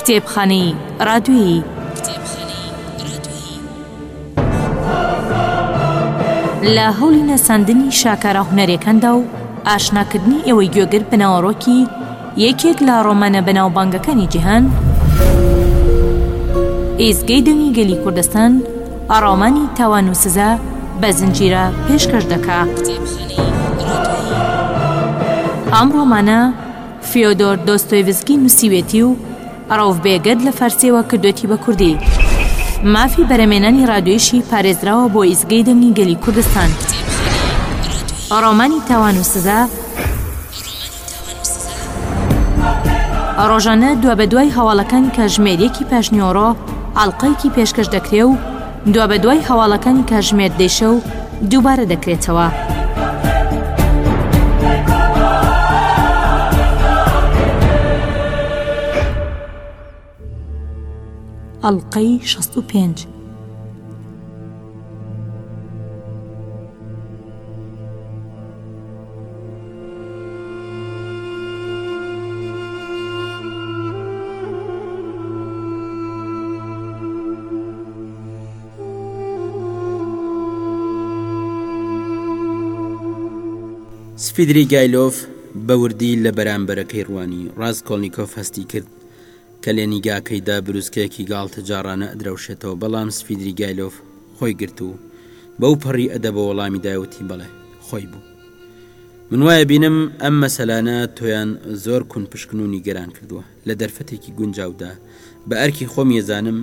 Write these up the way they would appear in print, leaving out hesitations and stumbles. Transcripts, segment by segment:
کتێبخانەی ڕادیۆیی لە هەوڵی نەساندنی شاکارە هونەرەکاندا و ئاشناکردنی ئێوەی گوێگر بناوەڕۆکی یەکێک لە ڕۆمانە بەناوبانگەکانی جیهان، ئێزگەی دەنگی گەلی کوردستان ڕۆمانی تاوان و سزا بە زنجیرە پێشکەش دەکا. ئەم ڕۆمانە فیۆدۆر دۆستۆیڤسکی نووسیوێتی و ڕەوڤبێگەد لە فارسیەوە کردوێتی بە کوردی. مافی بەرەمێنانی ڕادیۆییشی پارێزراوە بۆ ئیزگەی دەنگی گەلی کوردستان. ڕۆمانی تاوان و سزا ڕۆژانە دوا بە دوای هەواڵەکانی کاتژمێرێکی پاشنیۆڕۆ ئاڵقەیەکی پێشکەش دەکرێ و دوا بە دوای هەواڵەکانی کاتژمێر دێشە و دووبارە دەکرێتەوە. ئەڵقەی 65 سفیدریگایلۆف بەوردی لە بەرامبەرەکەی ڕوانی ڕاستکۆڵنیکۆف هەستی کرد کە لە نیگاکەیدا بروسکەیەکی گاڵتە جارانە ئەدرەوشێتەوە، بەڵام سفیدریگایلۆف خۆی گرت و بەو پەڕی ئەدە بە وەڵامی دایوتی بەڵێ خۆی بوو. من وایە بینم ئەم مەسەلانە تۆیان زۆر کون پشکن و نیگەران کردووە. لە دەرفەتێکی گونجاودا بە ئەرکی خۆم ێزانم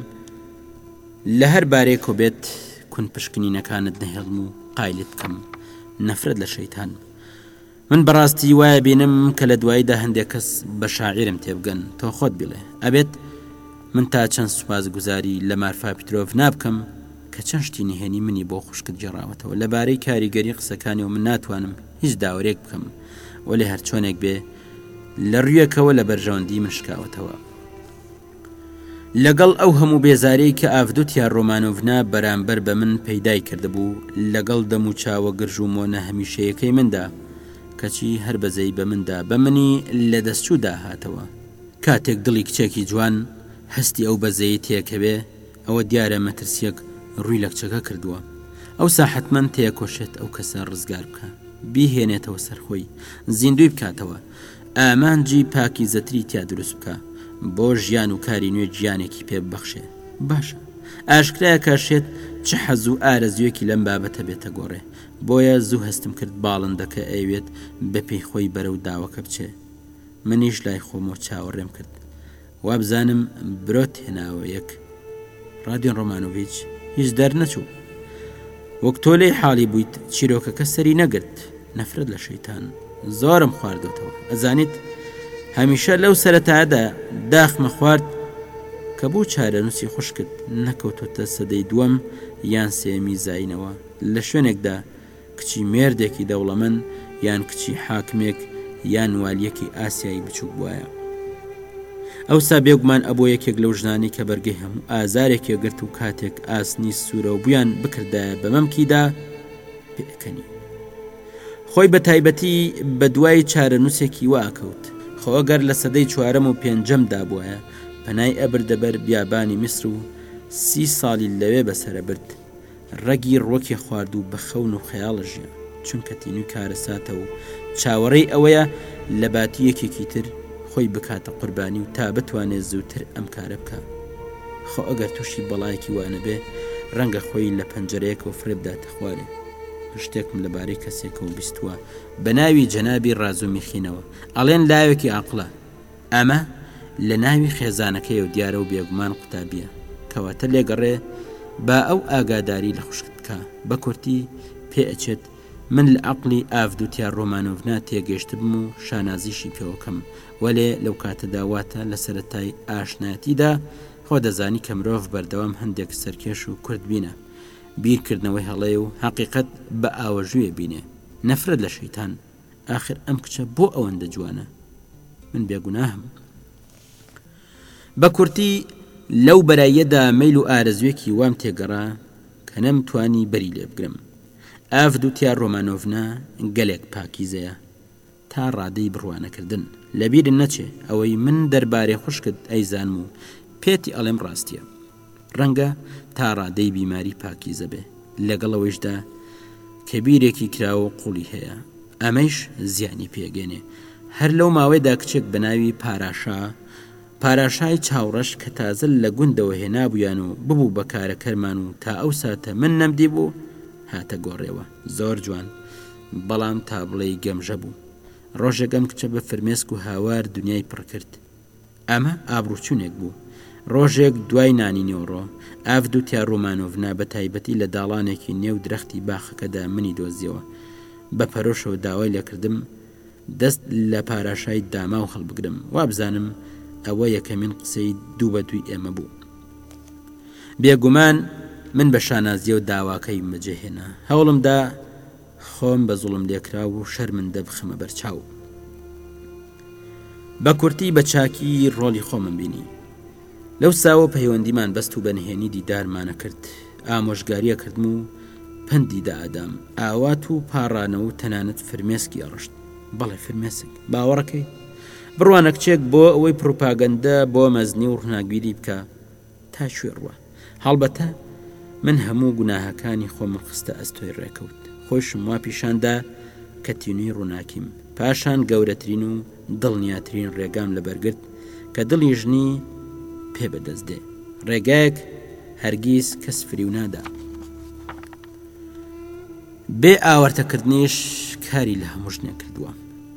لە هەر بارێکۆ بێت کون پشکنینەکانت نەهێڵم و قایلت بکەم نەفرەت لە شەیتان. من بەڕاستی وایە بینم کە لە دواییدا هەندێک کەس بە شاعیرم تێبگەن تۆ خۆت بڵێ ئەبێت من تا چەند سوپاسگوزاری لە مارفا پیترۆڤ نابکەم کە چەند شتی نهێنی منی بۆ خوشکت جێڕاوەتەوە. لەبارەی کاریگەری قسەکانی و من ناتوانم هیچ داوەرێک بکەم، وەلێ هەر چۆنێک بێ لە ڕوویەکەوە لە بەرژەوەندی من شکاوەتەوە. لەگەڵ ئەو هەموو بێزارەی کە ئافدوتیان ڕۆمانۆڤنا بەرامبەر بە من پەیدای کردبوو، لەگەڵ دەم و چاوە گرژ و مۆنە هەمیشەیەکەی مندا کەچی هەر بەزەی بە مندا بە منی لە دەستچوودا هاتەوە. کاتێک دڵی کچێکی جوان هەستی ئەو بەزەی تێکەوێ ئەوە دیارە مەترسیەک ڕووی لە کچەکە کردووە. ئەو ساحەتمەند تێکۆشێت ئەو کەسە ڕزگار بکە، بیهێنێتەوە سەرخۆی، زیندوی بکاتەوە، ئامانجی پاکی زەتری تیا دروست بکە بۆ ژیان و کاری نوێ گیانێکی پێ ببەخشێ. باشە ئاشکرایە کاشێت چ حەز و ئارەزوێکی لەم بابەتە بێتە گۆڕێ، بۆیە زوو هەستم کرد باڵندەکە ئەوێت بەپێی خۆی بەرەو داوەکە بچێ. منیش لای خۆمەوە چاوەڕێم کرد، وابزانم برۆت هێناوە یەک. ڕادیۆن ڕۆمانۆڤیچ هیچ دەرنەچوو، وەک تۆ لێی حاڵی بوویت چیرۆکەکە سەری نەگرت. نەفرەت لە شەیتان زۆرم خواردۆتەوە. ئەزانیت هەمیشە لەو سەرەتادا داخمە خوارد کە بۆ چارەنووسی خوشکت نەکەوتۆتە سەدەی دووەم یان سێمی زاینەوە لە شوێنێکدا کچی مێردێکی دەوڵەمەند یان کچی حاکمێک یان والیەکی ئاسیایی بچووک بووایە. ئەوسا بێگومان ئەبۆ یەکێک لەو ژنانی کە بەرگەی هەموو ئازارێکی گرت و کاتێک ئاسنی سوورە و بویان بکردایە بە مەمکیدا پێکەنی. خۆی بە تایبەتی بە دوای چارەنووسێکی واکەوت. خۆ ئەگەر لە سەدەی چوارەم و پێنجەمدا بووایە پەنای ئەبردەبەر بیابانی میسر و 30 ساڵی لەوێ بەسەرە برد. ڕەگی ڕۆکی خوارد و بە خەون و خەیاڵە ژیان، چونکە تینوی کارەساتە و چاوەڕێی ئەوەیە لە باتی یەکێکی تر خۆی بکاتە قوربانی و تا بتوانێت زووتر ئەم کارە بکە. خۆ ئەگەر تووشی بەڵایەکی وانە بێ ڕەنگە خۆی لە پەنجەرەیەکەوە فرێبداتە خوارێ. شتێکم لەبارەی کەسێکەوە بیستووە بە ناوی جەنابی ڕازومیخینەوە، ئەڵێن لاوێکی عاقڵە. ئەمە لە ناوی خێزانەکەی و دیارە و بێگومان قوتابیە، کەواتە لێگەڕێ با ئەو ئاگاداری لە خوشکت بکە. بە کورتی پێ ئەچێت من لە عەقڵی ئافدوتیا ڕۆمانۆڤنا تێگەشتبم و شانازیشی پێوەکەم، وەلێ لەو کاتەدا واتە لە سەرەتای ئاشنایەتیدا خۆ دەزانی کە مرۆڤ بەردەوام هەندێک سەرکێش و کورد بینە، بیرکردنەوەی هەڵەیە و حەقیقەت بە ئاوەژوێ بینێ. نەفرەت لە شەیتان. ئاخر ئەم کچە بۆ ئەوەندە جوانە؟ من بێگوناهم. بە کورتی لەو بەرایەدا مەیل و ئارەزوێکی وام تێگەڕا کە نەمتوانی بەری لێ بگرم. ئافدوتیا ڕۆمانۆڤنا گەلێک پاکیزەیە، تا ڕادەی بڕوانەکردن لەبیرن نەچێ ئەوەی من دەربارەی خوشکت ئەیزانم و پێتی ئەڵێم ڕاستیە ڕەنگە تا ڕادەی بیماری پاکیزە بێ لەگەڵەوەیشدا کە بیرێکی کراوە قوڵی هەیە ئەمەش زیانی پێگەێنێ هەر لەو ماوەیەدا کچێک بە ناوی پاراشای چاوڕەش کە تازە لە گوندەوە هێنابوویان و ببوو بە کارەکەرمان و تا ئەو ساتە من نەمدی بوو هاتە گۆڕێەوە زۆر جوان بەڵام تا بڵێی گەمژە بوو ڕۆژێک ئەم کچە بە فرمێسک و هاوار دنیای پڕ کرد ئەمە ئابروچوونێک بوو ڕۆژێک دوای نانی نێوڕۆ ئافدوتیا ڕۆمانۆڤنا بە تایبەتی لە داڵانێکی نێو درەختی باخەکەدا منی دۆزیەوە بە پەرۆشەوە داوای لێکردم دەست لە پاراشای داما و هەڵبگرم وابزانم ئەوە یەکەمین قسەی دوو بە دووی ئێمە بوو بێگومان من بە شانازیە و داواکەی مەجێهێنا هەوڵمدا خۆم بە زوڵم لێکرا و شەرمندە بخەمە بەرچاو بە کورتی بە چاکی ڕۆڵی خۆمم بینی لەو ساوە پەیوەندیمان بەست و بەنهێنی دیدارمانە کرد ئامۆژگاریە کردم و پندی دائدام ئاوات و پاڕانەوە و تەنانەت فرمێسکی ئەڕشت بەڵێ فرمێسک باوەڕەکەی بڕوانە کچێک بۆ ئەوەی پروپاگەندە بۆ مەزنی و ڕناگیری بکە تا شوێڕوە هەڵبەتە من هەموو گوناهەکانی خۆمە خستە ئەستۆی ڕێکەوت خۆشم وا پیشاندا کە تینوی ڕووناکیم پاشان گەورەترین و دڵنیاترین ڕێگام لەبەرگرت کە دڵی ژنی پێ بەدەست دێ ڕێگایەک هەرگیز کەس فریو نادا بێ ئاوەرتەکردنیش کاری لە هەموو شتێک کردووە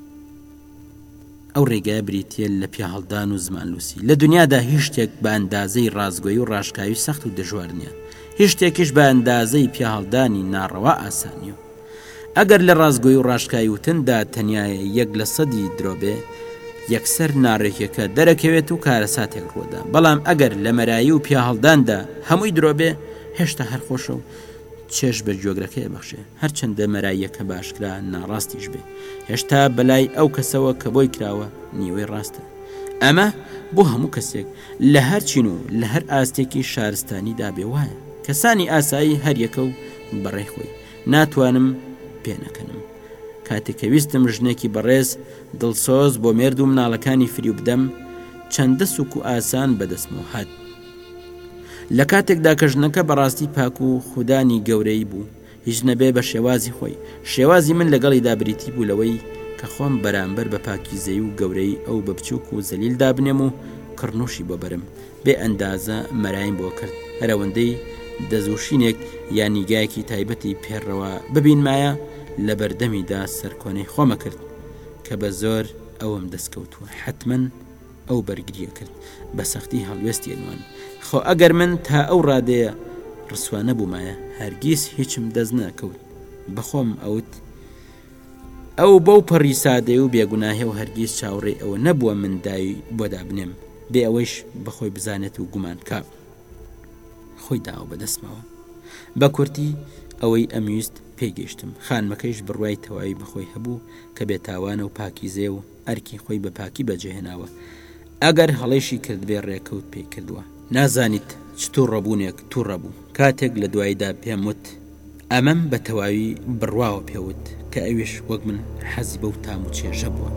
ئەو ڕێگای بریتە لە پیاهەڵدان و زمانلوسی لە دنیادا هیچ شتێک بە ئەندازەی ڕازگۆیی و ڕاشکاوی سەخت و دژوار نییە هیچ شتێکیش بە ئەندازەی پیاهەڵدانی ناڕەوا ئاسانیە ئەگەر لە ڕازگۆیی و ڕاشکاوی وتندا تەنیایە 1% درۆبێ یەکسەر ناڕێکیەکە دەرەکەوێت و کارە ساتێک ڕۆدا بەڵام ئەگەر لە مەرایی و پیاهەڵداندا هەمووی درۆبێ هێشتا هەرخۆشە و چێش بە جۆگرەکەی بەخشێ هەرچەندە مەراییەکە باشکرا ناڕاستیش بێ هێشتا بەلای ئەو کەسەوە کە بۆی کراوە نیوەی ڕاستە ئەمە بۆ هەموو کەسێک لە هەر چین و لە هەر ئاستێکی شارستانیدا بێ وایە کەسانی ئاسایی هەریەکە و بەڕێی خۆی ناتوانم پێنەکەنم کاتێک کە ویستم ژنێکی بەڕێز دڵسۆز بۆ مێرد و مناڵەکانی فریو بدەم چەندە سوک و ئاسان بەدەستمەوە هات لە کاتێکدا کە ژنەکە بەڕاستی پاک و خودانی گەورەی بوو هیچ نەبێ بە شێوازی خۆی شێوازی من لەگەڵی دابریتی بوو لەوەی کە خۆم بەرامبەر بە پاکیزەی و گەورەی ئەو بە بچووک و زەلیل دابنێم و کڕنوشی بۆ بەرم بێ ئەندازە مەرایم بۆ کرد هەرەوەندەی دەزوشینێک یان نیگایەکی تایبەتی پێڕەوە ببین مایە لە بەردەمیدا سەرکۆنەی خۆمە کرد کە بە زۆر ئەوم دەستکەوتووە حتمەن ئەو بەرگریە کرد بە سەختی هەڵوێستی ئەنوان خۆ ئەگەر من تا ئەو ڕادەیە ڕسوانە بوومایە هەرگیز هیچم دەست نەکەوت بەخۆم ئەوت ئەو بەو پەڕی سادەی و بێگوناهێ و هەرگیز چاوەڕێ ئەوە نەبووە من داوی بۆ دابنێم بێ ئەوەیش بەخۆی بزانێت و گومان کا خۆی داوە بەدەستمەوە بە کورتی ئەوەی ئەمویست پێگەیشتم خانمەکەیش بڕوای تەواوی بەخۆی هەبوو کە بێتاوانە و پاکیزێ و ئەرکی خۆی بە پاکی بەجێهێناوە ئەگەر هەڵێشی کرد بێ ڕێکەوت پێی کردووە نازانیت چتۆ ڕەبوونێک تو ڕەبوو کاتێک لە دواییدا پێم وت ئەمەم بە تەواوی بڕواوە پێوت کە ئەویش وەک من حەزی بەو تام و چێژە بووە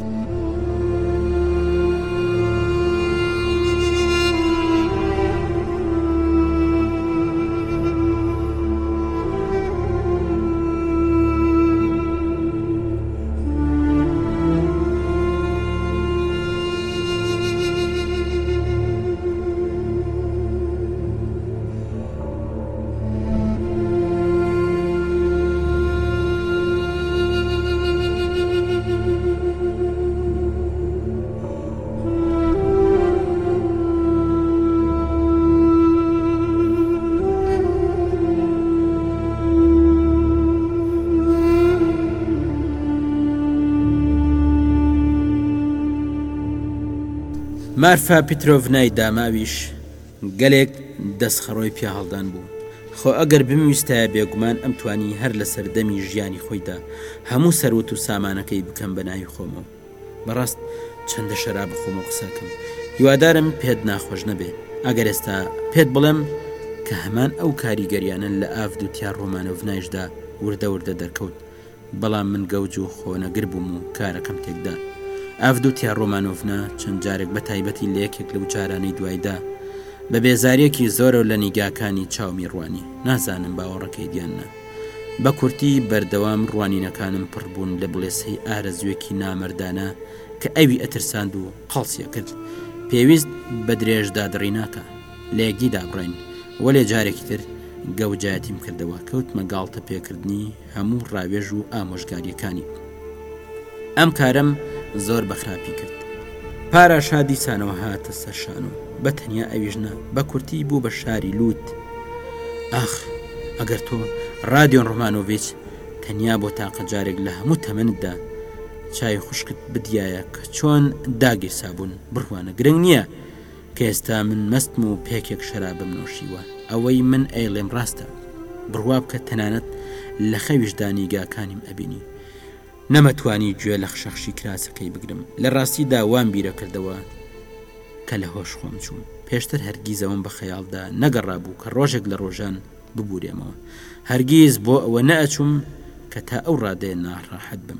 مارفا پیترۆڤنای داماویش گەلێک دەستخەڕۆی پیاهەڵدان بوو خۆ ئەگەر بمویستایە بێگومان ئەم توانی هەر لە سەردەمی ژیانی خۆیدا هەموو سەروت و سامانەکەی بکەم بە ناوی خۆمەوە بەڕاست چەندە شەراب بخۆم و قسەکەم هیوادارم پێت ناخۆش نەبێ ئەگەر ئێستا پێت بڵێم کە هەمان ئەو کاریگەریانە لە ئافدوتیا ڕۆمانۆڤنایشدا وردە دەرکەوت بەڵام من گەوج و خۆنەگر بووم و کارەکەم تێکدا. ئافدوتیا ڕۆمانۆڤنا چەند جارێک بە تایبەتی لە یەکێک لەو جارانەی دوایدا بە بێزاریەکی زۆرە و لە نیگاکانی چاومی ڕوانی، نازانم باوەڕەکەی دیاننا. بە کورتی بەردەوام ڕوانینەکانم پڕبوون لە بڵێسەی ئارەزوێکی نامەردانە کە ئەوی ئەترساند و قەڵسیە کرد. پێویست بە درێژدا دڕی ناکە، لە یەکدی دابڕین، وەلێ جارێکی تر گەوجایەتیم کردەوە، کەوتمە گاڵتە پێکردنی هەموو ڕاوێژ و ئامۆژگاریەکانی. ئەم کارم زۆر بەخراپی کرد. پاراشا دیسانەوە هاتە سەر شانۆ، بە تەنیا ئەویژنە بە کورتی بوو بە شاری لوت. ئاخ ئەگەر تۆ رادیۆن ڕۆمانۆڤیچ تەنیا بۆ تاقە جارێک لە هەموو تەمەنتدا چای خوشکت بدیایە کە چۆن داگیرسا بوون، بڕوانە گرنگ نییە کە ئێستا من مەستم و پێکێک شەرابم نۆشیوە، ئەوەی من ئەیڵێم ڕاستە. بڕوا بکە تەنانەت لە خەویشدا نیگاکانیم ئەبینی. نەمەتوانی گوێ لە خشەخشی کراسەکەی بگرم. لە ڕاستیدا وام بیرە کردەوە کە لە هۆش خۆم چووم. پێشتر هەرگیزەوەم بە خەیاڵدا نەگەڕا بوو کە ڕۆژێک لە ڕۆژان ببورێمەوە. هەرگیز بۆ ئەوە نەئەچووم کە تا ئەو ڕادەیە ناڕاحەت بم.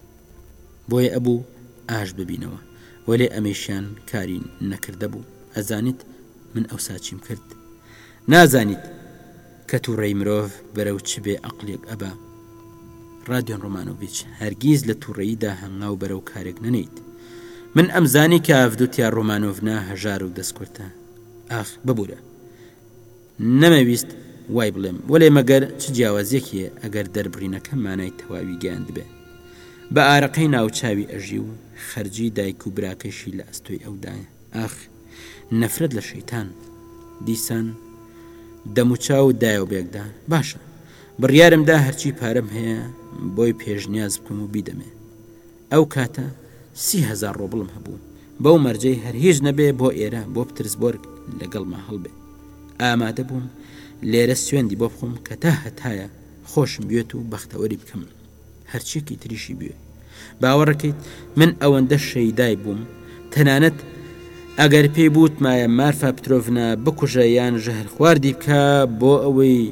بۆیە ئەبوو ئاش ببینەوە، وەلێ ئەمەشیان کاری نەکردە بوو. ئەزانیت من ئەو ساچیم کرد؟ نازانیت کە تووڕێی مرۆڤ بەرەو چ بێ عەقڵێک ئەبا. رادیۆن ڕۆمانۆڤیچ هەرگیز لە تووڕەییدا هەنگاو بەرەو کارێک نەنێیت. من ئەمزانی کە ئافدوتیا ڕۆمانۆڤنا هەژار و دەستکورتە. ئاخ ببوورە، نەمەویست وای بڵێم، وەلێ مەگەر چ جیاوازێکیە ئەگەر دەربڕینەکە مانای تەواوی گەیاند بێ. بە ئارەقەی ناوچاوی ئەژی و خەرجی دایک و براکەشی لە ئەستۆی ئەودایە. ئاخ نەفرەت لە شەیتان. دیسان دەموچاو و دایە و بێکدا. باشە، بڕیارمدا هەرچی پارەم هەیە بۆی پێشنیاز بکەم و بیدەمێ. ئەو کاتە 30,000 ڕۆبڵم هەبوو. بەو مەرجەی هەر هیچ نەبێ بۆ ئێرە بۆ پترسبۆرگ لەگەڵما هەڵبێ. ئامادە بووم لێرە سوێندی بۆ بخۆم کە تا هەتایە خۆشم بێت و بەختەوەری بکەم، هەرچێکی تریشی بوێ. باوەڕەکەیت من ئەوەندە شەیدای بووم، تەنانەت ئەگەر پێی بوتمایە مارفا پترۆڤنا بکوژە یان ژەهر خواردی بکە بۆ ئەوەی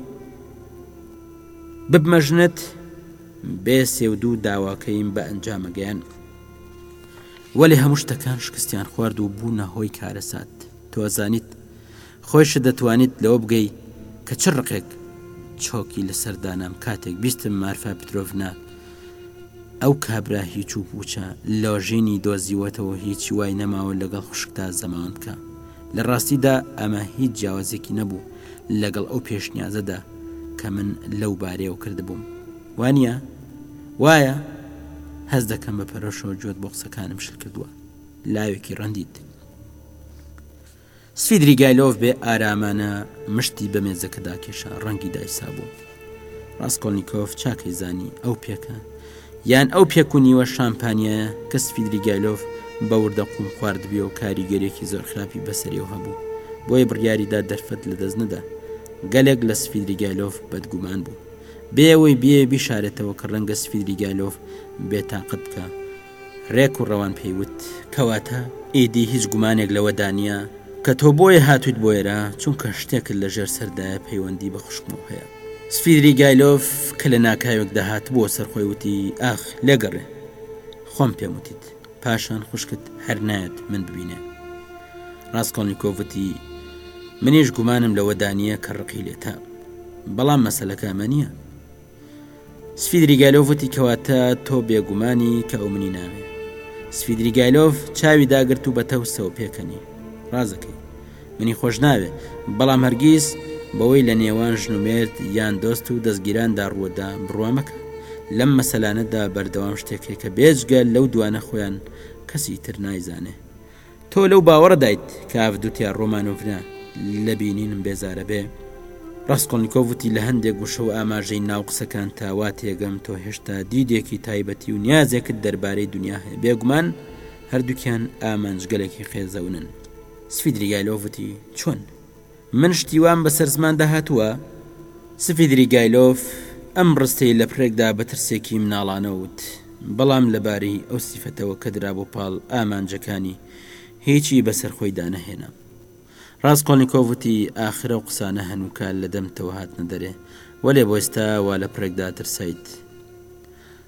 ببمەژنێت، بێ سێودوو داواکەیم بە ئەنجامەگەیان. وەلی هەموو شتەکان شکستیان خوارد و بوونە هۆی کارەسات. تۆزانیت خۆیشە دەتوانیت لەوە بگەی کە چ ڕقێک چۆکی لەسەردانام کاتێک بیستم مارفا پترۆڤنا ئەو کابرا هیچ و پوچە لۆژینی دۆزیوەتەوە هیچی وای نەماوە لەگەڵ خوشکتا زەمان بکە. لە ڕاستیدا ئەمە هیچ جیاوازێکی نەبوو لەگەڵ ئەو پێشنیازەدا کە من لەو بارەیەوە کردبووم. وانە؟ وایە هەز دەکەم بە پەرۆشەوە جۆت بۆ قسەکانم شل کردووە. لاوێکی ڕەندیت. سفیدریگایلۆڤ بێ ئارامانە مشتی بە مێزەکەدا کێشا، ڕەنگی دایسا بوو. ڕاستکۆلنیکۆڤ چاکەی زانی ئەو پێکە یان ئەو پێکونیوە شامپانیایە کە سفیدریگایلۆڤ بەوردە قوم خواردبێ و کاریگەرێکی زۆر خراپی بەسەریەوە هەبوو. بۆیە بڕیاریدا دەرفەت لە دەست نەدا. گەلێک لە سفیدریگایلۆڤ بەدگومان بوو، بێەوەی بێ بیشارێتەوە کە ڕەنگە سفیدریگایلۆڤ بێتاقەت بکە. ڕێک و ڕەوان پێیوت کەواتە ئیدی هیچ گومانێک لەوە دانیە کە تۆ بۆیە هاتوویت بۆ ئێرە چونکە شتێکت لە ژێر سەردایە پەیوەندی بە خوشکمەوە هەیە. سفیدریگایلۆڤ کە لە ناکاوێک داهات بۆ سەرخۆی وتی ئاخ لێگەڕێ، خۆم پێم وتیت پاشان خوشکت هەر نایەت من ببینێ. ڕاستکۆلنیکۆڤ وتی منیش گومانم لەوە دانیە کە ڕقی لێتە، بەڵام مەسەلەکە ئەمە نییە. سفیدریگایلۆڤ وتی کەواتە تۆ بێگومانی کە ئەو منی ناوێ. سفیدریگایلۆڤ چاوی داگرت و بە تەوسەوە پێکەنی. ڕازەکەی منی خۆش ناوێ، بەڵام هەرگیز بەوەی لە نێوان ژنومێرد یان دۆست و دەستگیراندا ڕووەدا بڕوا مەکە. لەم مەسەلانەدا بەردەوام شتێکێک کە بێجگە لەو دوانە خۆیان کەسی تر نایزانێ. تۆ لەو باوەڕدایت کە ئافدوتیا ڕۆمانۆڤنا لە بینینم بێزارە بێ؟ ڕاستکۆلنیکۆڤ وتی لە هەندێک گوشە و ئاماژەی ناو قسەکان تاوا تێگەم تۆ هێشتا دیدێکی تایبەتی و نیازێکت دەربارەی دنیا هەیە. بێگومان هەردووکیان ئامانجگەلێکی خێزەونن. سفیدریگایلۆڤ وتی چۆن؟ من شتیوان بەسەر زماندا هاتووە؟ سفیدریگایلۆڤ ئەم ڕستەی لە پرێکدا بە ترسێکی مناڵانەوت، بەڵام لەبارەی ئەو سیفەتەوە کە درا بۆ پاڵ ئامانجەکانی هیچی بەسەر خۆیدا نەهێنا. ڕاستکۆلنیکۆڤ وتی ئاخرە و قسانە هەنووکە لە دەمتەوە هاتنە دەرێ، وەلێ بۆ ئێستا وا لە پرێکدا ترسایت.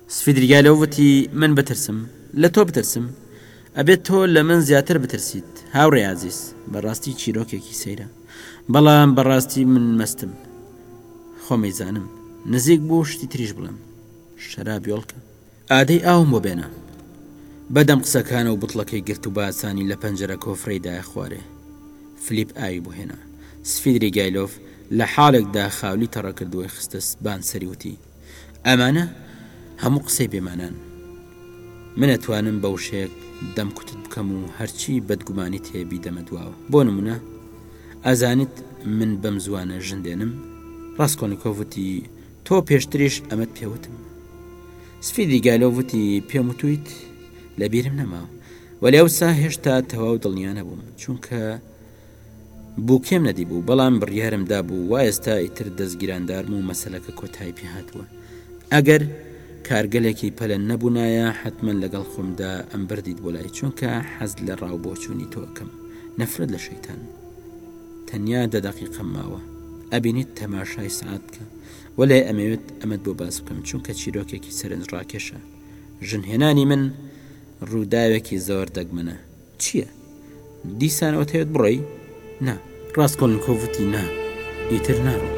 سفیدریگالۆ وتی من بترسم لە تۆ بترسم ئەبێت تۆ لە من زیاتر بترسیت هاوڕێ عزیز بەڕاستی چیرۆکێکی سەیرە بەڵام بەڕاستی من مەستم خۆمەیزانم نزیک بوو شتی تریش بڵم شەرابی وڵکە ئادەی ئاوم بۆ بێنە بەدەم قسەکانە و بوتڵەکەی گرت و باسانی لە پەنجەرە کۆفرەیدایە خوارێ فلیپ ئاوی بۆ هێنا سفیدریگایلۆف لە حاڵێکدا خاولی تەڕە کردووەی خستە سبان سەری وتی ئەمانە هەموو قسەی بێمانان من ئەتوانم بەو شێک دەمکوتت بکەم و هەرچی بەدگومانی تێبی دەمەدواوە بۆ نمونە ئەزانیت من بەم زوانە ژندێنم ڕاستکۆلنیکۆڤ وتی تۆ پێشتریش ئەمەت پێوتم سفیدریگایلۆڤ وتی پێم وتویت لەبیرم نەماوە وەلی ئەوسا هێشتا تەواو دڵنیا نەبووم چونکە بووکێم نەدیبوو بەڵام بڕیارمدا بوو وا ئێستا ئیتر دەستگیراندارم و مەسەلەکە کۆتایی پێهاتووە ئەگەر کارگەلێکی پەلەن نەبوونایە حتمما لەگەڵ خۆمدا ئەم بردیت بۆ لای چونکە حەز لە ڕاوبۆچوونی تۆکەم نەفرەت لە شەیتان تەنیا 10 دەقیقەم ماوە ئەبینیت تەماشای سعات بکە وەلای ئەمەوێت ئەمەت بۆ باس بکەم چونکە چیرۆکێکی سەرنجڕاکێشە ژنهێنانی من ڕووداوێکی زۆر دەگمەنە چییە؟ دیسانەوە تەوێت بڕۆی؟ نا ڕاستکۆلنیکۆڤ وتی نا ئیتر ناڕۆ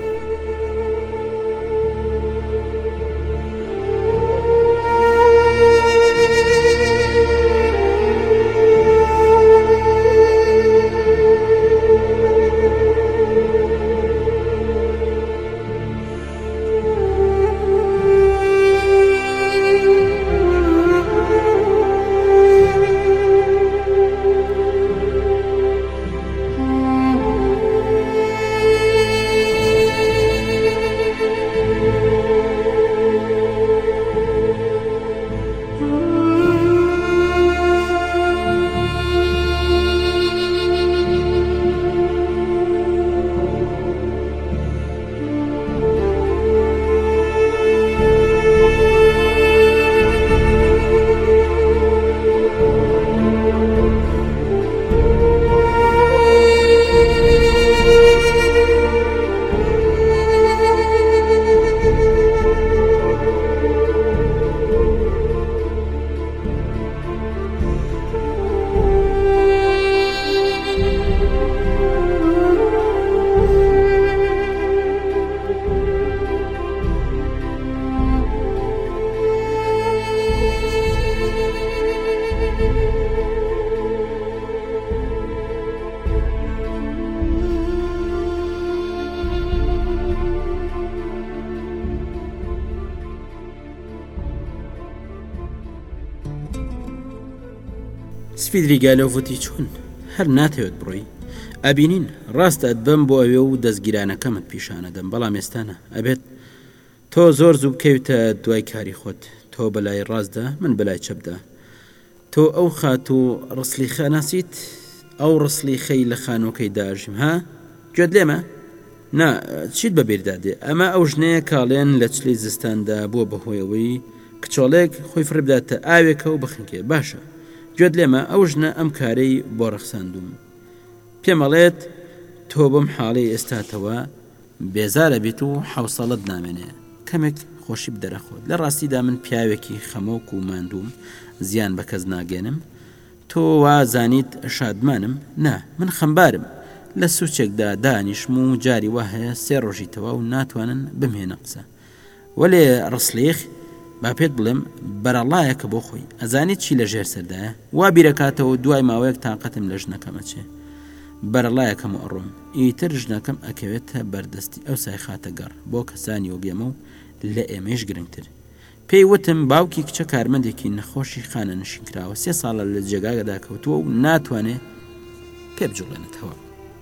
سفیدریگایلۆڤ وتی چۆن هەر ناتەوێت بڕۆی ئەبینین ڕاستە بم بۆ ئەوێ و دەستگیرانەکەمت پیشانەدەم بەڵام ئێستانە ئەبێت تۆ زۆر زوو بکەوتە دوای کاری خۆت تۆ بەلای ڕاستدا من بەلای چەپدا تۆ ئەو خات و ڕسلیخە ناسیت ئەو ڕسلیخەی لە خانۆکەی داژیم ها گوێت لێمە نا چیت بەبیردادێ ئەمە ئەو ژنەیە کاڵێن لە چلی زستاندا بووە بەهۆیەوەی کچۆڵێک خۆی فڕ بداتە ئاوێکە و بخنکێ باشە گوێت لێمە ئەو ژنە ئەم کارەی بۆ ڕەخساندوم پێمەڵێت تۆ بم حاڵی ئێستاتەوە بێزارە بیت و حوسەڵت نامێنێ کەمێک خۆشی بدەرەخۆت لە ڕاستیدا من پیاوێکی خەمۆک و ماندوم زیان بە کەس ناگەنم تۆ وازانیت شادمانم نا من خەمبارم لە سوچێکدا دانیشم و جاری وا هەیە 3 ڕۆژی تەوا و ناتوانن بمهێنە قسە وەلێ ڕسلیخ با پێت بڵێم بەرەڵایەکە بۆ خۆی ئەزانیت چی لە ژێر سەردایە وا بیرەکاتەوە دوای ماوەیەک تااقەتم لە ژنەکەمە چێ بەرەڵایەکەم و ئەڕۆم ئیتر ژنەکەم ئەکەوێتە بەردەستی ئەو سای خاتە گەڕ بۆ کەسانی وەگێمە و لە ئێمەش گرنگتر پێی وتم باوکی کچە کارمەندێکی نەخۆشی خانە نشین کراوە 3 ساڵە لە جێگاگەدا کەوتووە و ناتوانێت پێ بجوڵێنێتەوە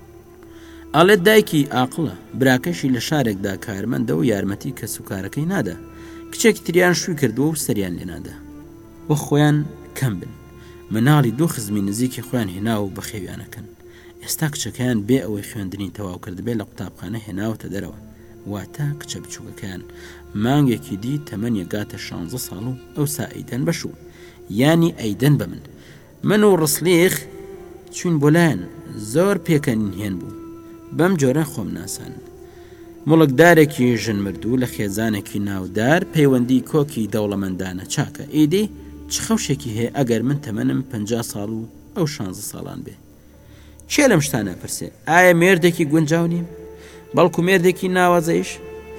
ئاڵێت دایکی ئاقڵە براکەشی لە شارێکدا کارمەندە و یارمەتی کە سوکارەکەی نادا کچێکی تریان شووی کردووە و سەریان لێنادا وە خۆیان کەم بن مناڵی 2 خزمی نزیکی خۆیان هێنا و بە خێویانەکەن ئێستا کچەکەیان بێ ئەوەی خوێندنی تەواو کردبێ لە قوتابخانە هێناوەتە دەرەوە واتە کچە بچووکەکەیان مانگێکی دی تەمەنیە گاتە 16 ساڵ و ئەو سائیدەن بەشوو یانی ئەیدەن بە من و ڕسلیخ چوین بۆلایەن زۆر پێکەنین هێن بوو بەم جۆرە خۆم ناسان مڵکدارێکی ژن مردوو لە خێزانێکی ناودار پەیوەندی کۆکی دەوڵەمەندانە چاکە ئیدی چ خەوشێکی هەیە ئەگەر من تەمەنم 50 ساڵ و ئەو 16 ساڵان بێ چێ لەم شتانە پرسێ ئایا مێردێکی گونجاو نیم بەڵکو مێردێکی ناوازەیش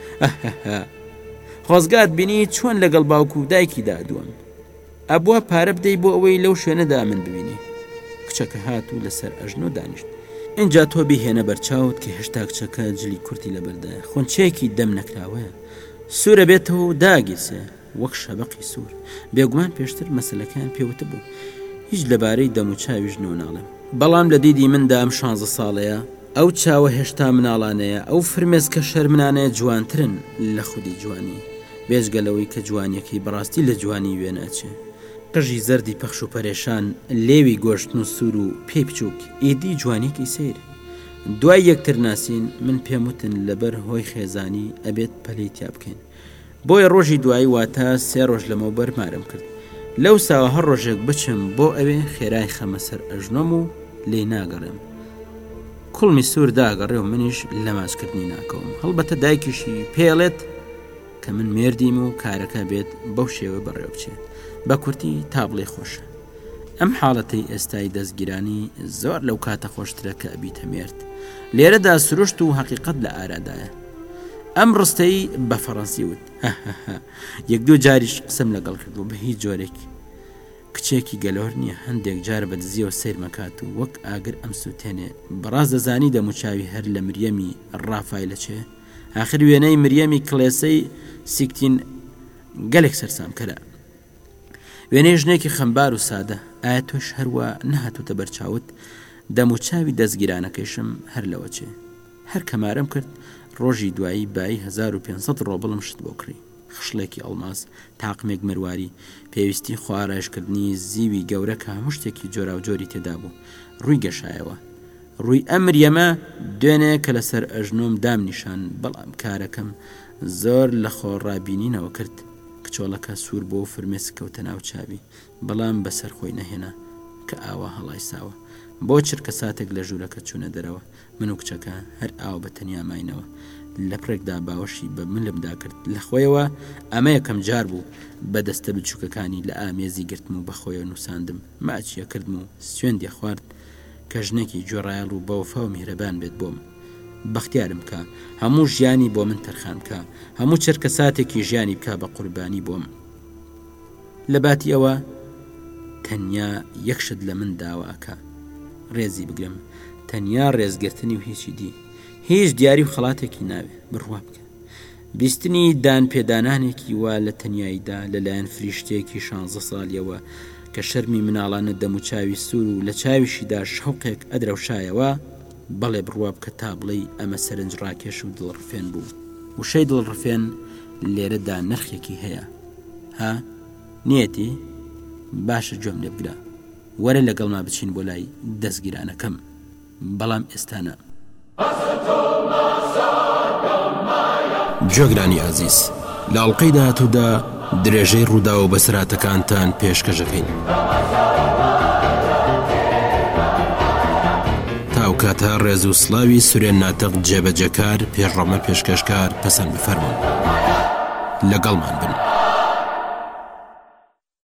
خۆزگات بینی چۆن لەگەڵ باوکو و دایکیدا دووەم ئەبووە پارە بدەی بۆ ئەوەی لەو شوێنەدا من ببینی کچەکە هات و لەسەر ئەژنۆ دانیشت اینجا تۆ بیهێنە بەرچاوت کە هێشتا کچەکە جلی کورتی لەبەردایە خۆنچەیەکی دەم نەکراوەیە سوورە بێتەوە و داگیرسێ وەک شەبەقی سوور بێگومان پێشتر مەسەلەکان پێوتە بوو هیچ لەبارەی دەم و چاویش ناڵم بەڵام لە دیدی مندا ئەم 16 ساڵەیە ئەو چاوە هێشتا مناڵانەیە ئەو فرمێسکە شەرمنانەیە جوانترن لە خودی جوانی بێژگەلەوەی کە جوانیەکەی بەڕاستی لە جوانی وێناچێ قژی زەردی پەخش و پەرێشان لێوی گۆشتن و سوور و پێی بچووک ئیدی جوانێکی سیر دوای یەکتر ناسین من پێم وتن لەبەر هۆی خێزانی ئەبێت پەلەی تیا بکەین بۆیە ڕۆژی دوایی واتە 3 ڕۆژ لەمەوبەر مارم کرد لەو ساوە هەر ڕۆژێک بچم بۆ ئەوێ خێرای خەمە سەر ئەژنۆم و لێ ناگەڕێم کوڵمی سوور داگەڕێ و منیش لە ماچکردنی ناکەوم هەڵبەتە دایکیشی پێڵێت کە من مێردیم و کارەکە بێت بەو شێوە بەڕێوە بچێت بە کورتی تابڵێ خۆشە ئەم حاڵەتەی ئێستای دەستگیرانی زۆر لەو کاتە خۆشترە کە ئەبیتە مێرد لێرەدا سروشت و حەقیقەت لە ئارادایە ئەم ڕستەی بە فەڕەنسی وت یەک دوو جاریش قسم لەگەڵ کردو بە هیچ جۆرێک کچێکی گەلۆر نییە هەندێک جار بە دزیەوە سیر مەکات و وەک ئاگر ئەم سووتێنێ بەڕاست دەزانی دەموچاوی هەر لە مریەمی ڕافای لە چێ آخر وێنەی مریەمی کڵێسەی سیکتین گەلێک سەرسام کەرە وێنەی ژنێکی خەمبار و سادە ئایا تۆش هەروە نەهاتوتە بەرچاوت دەموچاوی دەستگیرانەکەیشم هەر لەوە چێ هەر کەمارم کرد ڕۆژی دوایی بای 1500 ڕۆبڵم شت بۆ کڕی خشلێکی ئەڵماس تاقمێک مرواری پێویستی خوارایشکردنی زیوی گەورە کە هەموو شتێکی جۆرا و جۆری تێدا بوو ڕووی گەشایەوە ڕووی ئەمریەمە دوێنێ کە لەسەر ئەژنۆم دام نیشان بەڵام کارەکەم زۆر لە خۆڕابینینەوە کرد کچۆڵەکە سوور بۆ فرمێس کەوتە ناو چاوی بەڵام بەسەر خۆی نەهێنا کە ئاوا هەڵای ساوە بۆ چرکە ساتێک لە ژوورەکە چوونە دەرەوە من و کچەکە هەر ئاو بە تەنیا ماینەوە لە پرێکدا باوەشی بە ملمدا کرد لە خۆیەوە ئەمە یەکەم جار بوو بە دەستە بچووکەکانی لە ئامێزی گرتم و بەخۆیە نووساندم ماچیە کردم و سوێندی خوارد کە ژنێکی جۆڕایەڵ و بەوفا و میهرەبان بێت بۆم بەختیارم کە هەموو ژیانی بۆ من تەرخان بکە هەموو چرکە ساتێکی ژیانی بکە بە قوربانی بۆم لە باتی ئەوە تەنیا یەکشت لە من داواکە ڕێزی بگرم تەنیا ڕێزگرتنی و هیچی دی هیچ دیاری و خەڵاتێکی ناوێ بڕوا بکە بیستنی دان پێدانانێکی وا لە تەنیاییدا لەلایەن فریشتێکی 16 ساڵیەوە کە شەرمی مناڵانە دەموچاوی سوور و لە چاویشیدا شەوقێک ئەدرەوشایەوە بەڵێ بڕوا بکە تا بڵێ ئەمە سەرنج ڕاکێش و دڵڕفێن بوو وشەی دڵڕفێن لێرەدا نرخێکی هەیە ها نیەتی باشە گوێم لێ بگرە وەرە لەگەڵما بچین بۆ لای دەستگیرانەکەم بەڵام ئێستانە جۆگرانی ئازیز لە ئەڵقەی داهاتوودا درێژەی ڕوودا و بەسراتەکانتان پێشکەشەکەین تاوکاتە ڕێز و سڵاوی سورێن ناتەق جێبەجەکار پێشڕەمە پێشکەشکار پەسەند بفەرمون لەگەڵمان بن